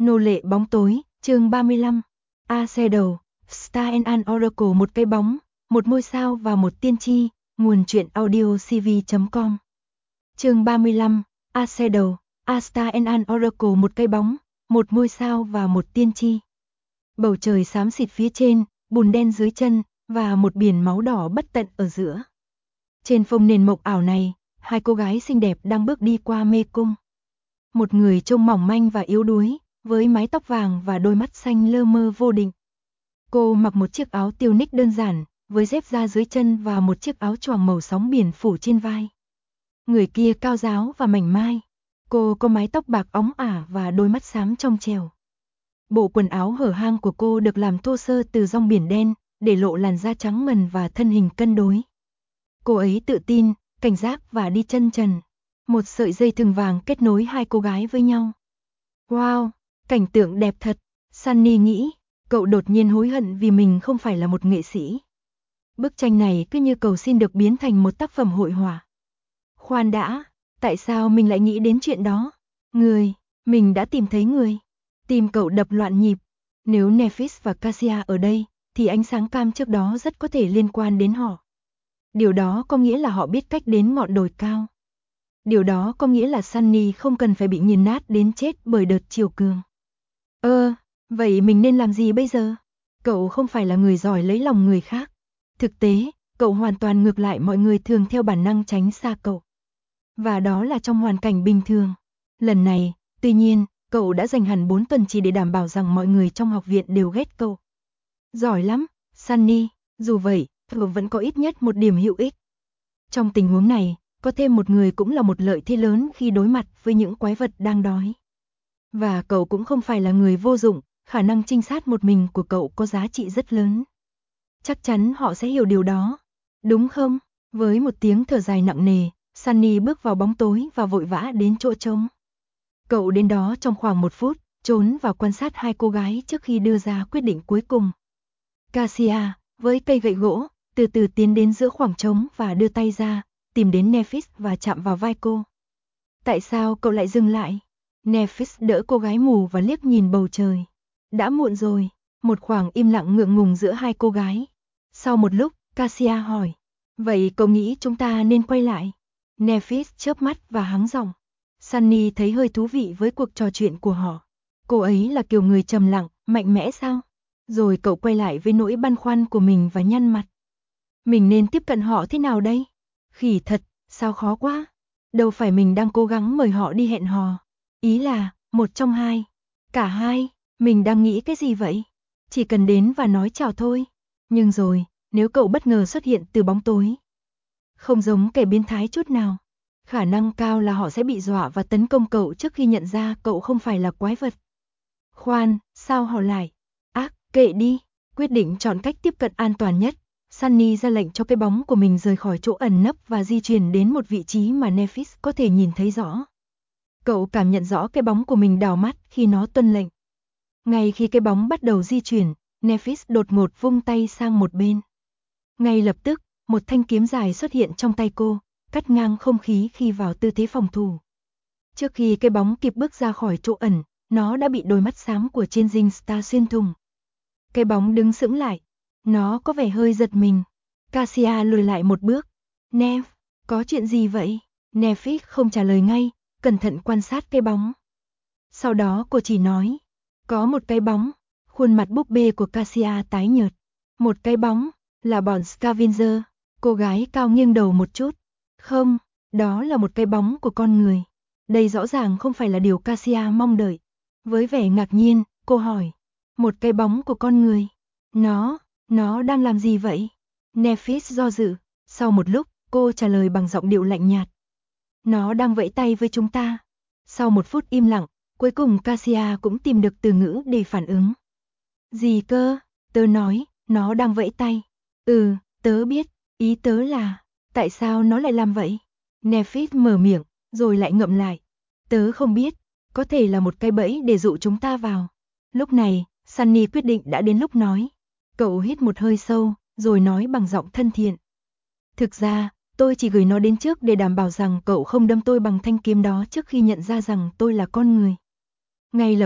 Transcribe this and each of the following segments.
Nô lệ bóng tối, chương 35. A Shadow, Star and an Oracle, một cái bóng, một ngôi sao và một tiên tri, nguồn truyện audio cv.com. Chương 35. A Shadow, A Star and an Oracle, một cái bóng, một ngôi sao và một tiên tri. Bầu trời xám xịt phía trên, bùn đen dưới chân, và một biển máu đỏ bất tận ở giữa. Trên phông nền mộc ảo này, hai cô gái xinh đẹp đang bước đi qua mê cung. Một người trông mỏng manh và yếu đuối, với mái tóc vàng và đôi mắt xanh lơ mơ vô định. Cô mặc một chiếc áo tiêu ních đơn giản, với dép da dưới chân và một chiếc áo choàng màu sóng biển phủ trên vai. Người kia cao ráo và mảnh mai. Cô có mái tóc bạc óng ả và đôi mắt xám trong trẻo. Bộ quần áo hở hang của cô được làm thô sơ từ rong biển đen, để lộ làn da trắng ngần và thân hình cân đối. Cô ấy tự tin, cảnh giác và đi chân trần. Một sợi dây thừng vàng kết nối hai cô gái với nhau. Wow, cảnh tượng đẹp thật, Sunny nghĩ. Cậu đột nhiên hối hận vì mình không phải là một nghệ sĩ. Bức tranh này cứ như cầu xin được biến thành một tác phẩm hội họa. Khoan đã, tại sao mình lại nghĩ đến chuyện đó? Mình đã tìm thấy người. Tim cậu đập loạn nhịp. Nếu Nephis và Cassia ở đây, thì ánh sáng cam trước đó rất có thể liên quan đến họ. Điều đó có nghĩa là họ biết cách đến ngọn đồi cao. Điều đó có nghĩa là Sunny không cần phải bị nghiền nát đến chết bởi đợt chiều cường. Vậy mình nên làm gì bây giờ? Cậu không phải là người giỏi lấy lòng người khác. Thực tế, cậu hoàn toàn ngược lại mọi người thường theo bản năng tránh xa cậu. Và đó là trong hoàn cảnh bình thường. Lần này, tuy nhiên, cậu đã dành hẳn 4 tuần chỉ để đảm bảo rằng mọi người trong học viện đều ghét cậu. Giỏi lắm, Sunny. Dù vậy, cậu vẫn có ít nhất một điểm hữu ích. Trong tình huống này, có thêm một người cũng là một lợi thế lớn khi đối mặt với những quái vật đang đói. Và cậu cũng không phải là người vô dụng, khả năng trinh sát một mình của cậu có giá trị rất lớn. Chắc chắn họ sẽ hiểu điều đó, đúng không? Với một tiếng thở dài nặng nề, Sunny bước vào bóng tối và vội vã đến chỗ trống. Cậu đến đó trong khoảng 1 phút, trốn và quan sát hai cô gái trước khi đưa ra quyết định cuối cùng. Cassia, với cây gậy gỗ, từ từ tiến đến giữa khoảng trống và đưa tay ra, tìm đến Nephis và chạm vào vai cô. Tại sao cậu lại dừng lại? Nephis đỡ cô gái mù và liếc nhìn bầu trời. Đã muộn rồi, một khoảng im lặng ngượng ngùng giữa hai cô gái. Sau một lúc, Cassia hỏi, vậy cậu nghĩ chúng ta nên quay lại? Nephis chớp mắt và hắng giọng. Sunny thấy hơi thú vị với cuộc trò chuyện của họ. Cô ấy là kiểu người trầm lặng, mạnh mẽ sao? Rồi cậu quay lại với nỗi băn khoăn của mình và nhăn mặt. Mình nên tiếp cận họ thế nào đây? Khỉ thật, sao khó quá? Đâu phải mình đang cố gắng mời họ đi hẹn hò. Ý là, một trong hai. Cả hai, mình đang nghĩ cái gì vậy? Chỉ cần đến và nói chào thôi. Nhưng rồi, nếu cậu bất ngờ xuất hiện từ bóng tối, không giống kẻ biến thái chút nào, khả năng cao là họ sẽ bị dọa và tấn công cậu trước khi nhận ra cậu không phải là quái vật. Khoan, sao họ lại? Kệ đi, quyết định chọn cách tiếp cận an toàn nhất. Sunny ra lệnh cho cái bóng của mình rời khỏi chỗ ẩn nấp và di chuyển đến một vị trí mà Nephis có thể nhìn thấy rõ. Cậu cảm nhận rõ cái bóng của mình đảo mắt khi nó tuân lệnh. Ngay khi cái bóng bắt đầu di chuyển, Nephis đột ngột vung tay sang một bên. Ngay lập tức, một thanh kiếm dài xuất hiện trong tay cô, cắt ngang không khí khi vào tư thế phòng thủ. Trước khi cái bóng kịp bước ra khỏi chỗ ẩn, nó đã bị đôi mắt xám của trên dinh Star xuyên thủng. Cái bóng đứng sững lại. Nó có vẻ hơi giật mình. Cassia lùi lại một bước. Neph, có chuyện gì vậy? Nephis không trả lời ngay, cẩn thận quan sát cái bóng. Sau đó cô chỉ nói, có một cái bóng. Khuôn mặt búp bê của Cassia tái nhợt. Một cái bóng, là bọn Scavenger. Cô gái cao nghiêng đầu một chút. Không, đó là một cái bóng của con người. Đây rõ ràng không phải là điều Cassia mong đợi. Với vẻ ngạc nhiên, cô hỏi, một cái bóng của con người. Nó đang làm gì vậy? Nephis do dự. Sau một lúc, cô trả lời bằng giọng điệu lạnh nhạt. Nó đang vẫy tay với chúng ta. Sau 1 phút im lặng, cuối cùng Cassia cũng tìm được từ ngữ để phản ứng. Gì cơ? Tớ nói, nó đang vẫy tay. Tớ biết, ý tớ là, tại sao nó lại làm vậy? Nephis mở miệng, rồi lại ngậm lại. Tớ không biết, có thể là một cái bẫy để dụ chúng ta vào. Lúc này, Sunny quyết định đã đến lúc nói. Cậu hít một hơi sâu, rồi nói bằng giọng thân thiện. Thực ra, tôi chỉ gửi nó đến trước để đảm bảo rằng cậu không đâm tôi bằng thanh kiếm đó trước khi nhận ra rằng tôi là con người. Ngay lập tức,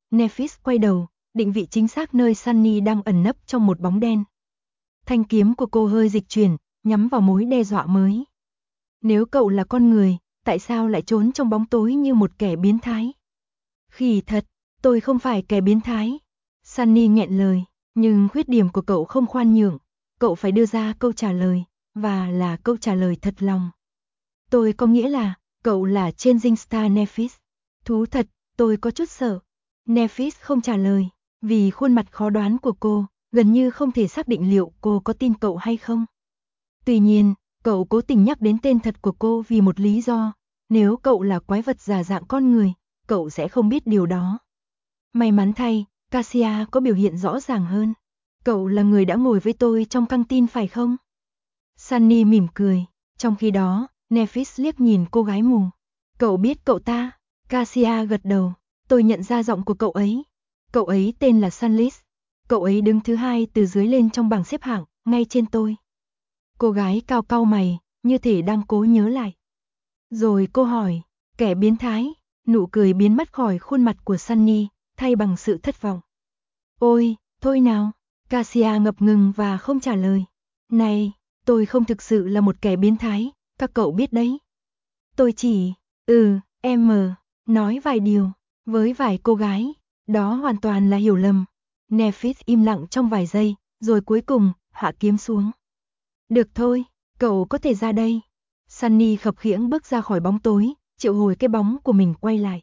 Nephis quay đầu, định vị chính xác nơi Sunny đang ẩn nấp trong một bóng đen. Thanh kiếm của cô hơi dịch chuyển, nhắm vào mối đe dọa mới. Nếu cậu là con người, tại sao lại trốn trong bóng tối như một kẻ biến thái? Khỉ thật, tôi không phải kẻ biến thái. Sunny nghẹn lời, nhưng khuyết điểm của cậu không khoan nhượng. Cậu phải đưa ra câu trả lời, và là câu trả lời thật lòng. Tôi có nghĩa là, cậu là Changing Star Nephis. Thú thật, tôi có chút sợ. Nephis không trả lời, vì khuôn mặt khó đoán của cô, gần như không thể xác định liệu cô có tin cậu hay không. Tuy nhiên, cậu cố tình nhắc đến tên thật của cô vì một lý do. Nếu cậu là quái vật giả dạng con người, cậu sẽ không biết điều đó. May mắn thay, Cassia có biểu hiện rõ ràng hơn. Cậu là người đã ngồi với tôi trong căng tin phải không? Sunny mỉm cười, trong khi đó, Nephis liếc nhìn cô gái mù. Cậu biết cậu ta? Cassia gật đầu, tôi nhận ra giọng của cậu ấy. Cậu ấy tên là Sunlis. Cậu ấy đứng thứ hai từ dưới lên trong bảng xếp hạng, ngay trên tôi. Cô gái cau cau mày, như thể đang cố nhớ lại. Rồi cô hỏi, kẻ biến thái, nụ cười biến mất khỏi khuôn mặt của Sunny, thay bằng sự thất vọng. Ôi, thôi nào, Cassia ngập ngừng và không trả lời. Này, tôi không thực sự là một kẻ biến thái, các cậu biết đấy. Tôi chỉ, em nói vài điều, với vài cô gái, đó hoàn toàn là hiểu lầm. Nephis im lặng trong vài giây, rồi cuối cùng, hạ kiếm xuống. Được thôi, cậu có thể ra đây. Sunny khập khiễng bước ra khỏi bóng tối, triệu hồi cái bóng của mình quay lại.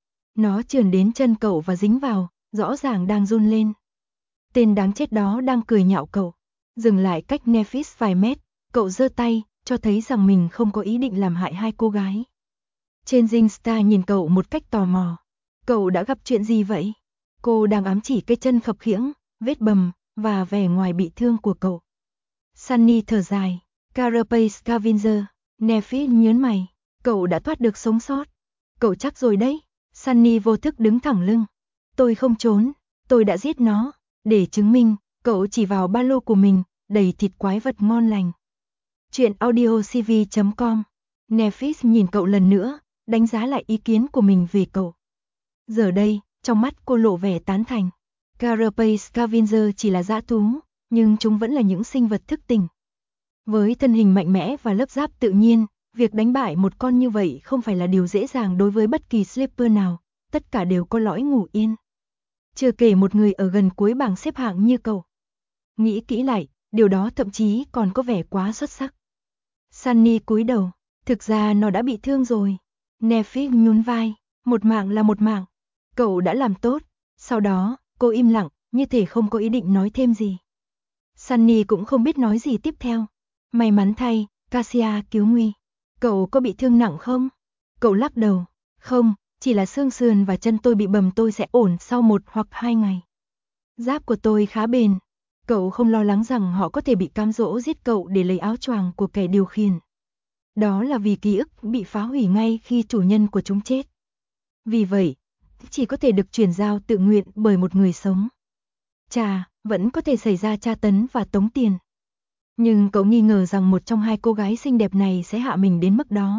Nó trườn đến chân cậu và dính vào, rõ ràng đang run lên. Tên đáng chết đó đang cười nhạo cậu. Dừng lại cách Nephis vài mét, cậu giơ tay, cho thấy rằng mình không có ý định làm hại hai cô gái. Changing Star nhìn cậu một cách tò mò. Cậu đã gặp chuyện gì vậy? Cô đang ám chỉ cái chân khập khiễng, vết bầm, và vẻ ngoài bị thương của cậu. Sunny thở dài. Carapace Scavenger. Nephis nhớn mày. Cậu đã thoát được sống sót. Cậu chắc rồi đấy. Sunny vô thức đứng thẳng lưng. Tôi không trốn. Tôi đã giết nó. Để chứng minh, cậu chỉ vào ba lô của mình, đầy thịt quái vật ngon lành. Chuyện audiocv.com. Nephis nhìn cậu lần nữa, đánh giá lại ý kiến của mình về cậu. Giờ đây, trong mắt cô lộ vẻ tán thành. Carapace Scavenger chỉ là dã thú, nhưng chúng vẫn là những sinh vật thức tỉnh. Với thân hình mạnh mẽ và lớp giáp tự nhiên, việc đánh bại một con như vậy không phải là điều dễ dàng đối với bất kỳ sleeper nào, tất cả đều có lõi ngủ yên. Chưa kể một người ở gần cuối bảng xếp hạng như cậu. Nghĩ kỹ lại, điều đó thậm chí còn có vẻ quá xuất sắc. Sunny cúi đầu, thực ra nó đã bị thương rồi. Nephis nhún vai, một mạng là một mạng. Cậu đã làm tốt. Sau đó, cô im lặng, như thể không có ý định nói thêm gì. Sunny cũng không biết nói gì tiếp theo. May mắn thay, Cassia cứu nguy. Cậu có bị thương nặng không? Cậu lắc đầu. Không, chỉ là xương sườn và chân tôi bị bầm, tôi sẽ ổn sau 1 hoặc 2 ngày. Giáp của tôi khá bền. Cậu không lo lắng rằng họ có thể bị cám dỗ giết cậu để lấy áo choàng của kẻ điều khiển. Đó là vì ký ức bị phá hủy ngay khi chủ nhân của chúng chết. Vì vậy, chỉ có thể được chuyển giao tự nguyện bởi một người sống. Chà, vẫn có thể xảy ra tra tấn và tống tiền. Nhưng cậu nghi ngờ rằng một trong hai cô gái xinh đẹp này sẽ hạ mình đến mức đó.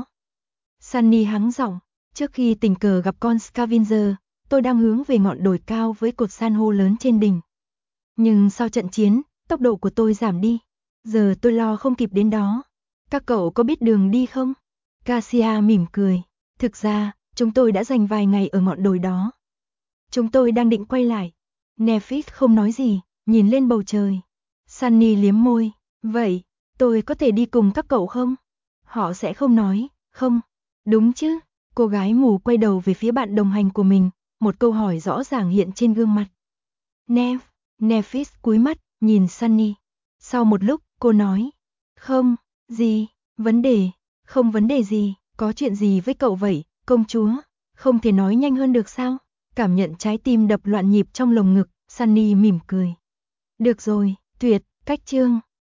Sunny hắng giọng, trước khi tình cờ gặp con Scavenger, tôi đang hướng về ngọn đồi cao với cột san hô lớn trên đỉnh. Nhưng sau trận chiến, tốc độ của tôi giảm đi. Giờ tôi lo không kịp đến đó. Các cậu có biết đường đi không? Cassia mỉm cười. Thực ra, chúng tôi đã dành vài ngày ở ngọn đồi đó. Chúng tôi đang định quay lại. Nephis không nói gì, nhìn lên bầu trời. Sunny liếm môi. Vậy, tôi có thể đi cùng các cậu không? Họ sẽ không nói, không? Đúng chứ? Cô gái mù quay đầu về phía bạn đồng hành của mình, một câu hỏi rõ ràng hiện trên gương mặt. Nephis cúi mắt, nhìn Sunny. Sau một lúc, cô nói. Không, gì, không vấn đề gì, có chuyện gì với cậu vậy, công chúa? Không thể nói nhanh hơn được sao? Cảm nhận trái tim đập loạn nhịp trong lồng ngực, Sunny mỉm cười. Được rồi, tuyệt, cách chương.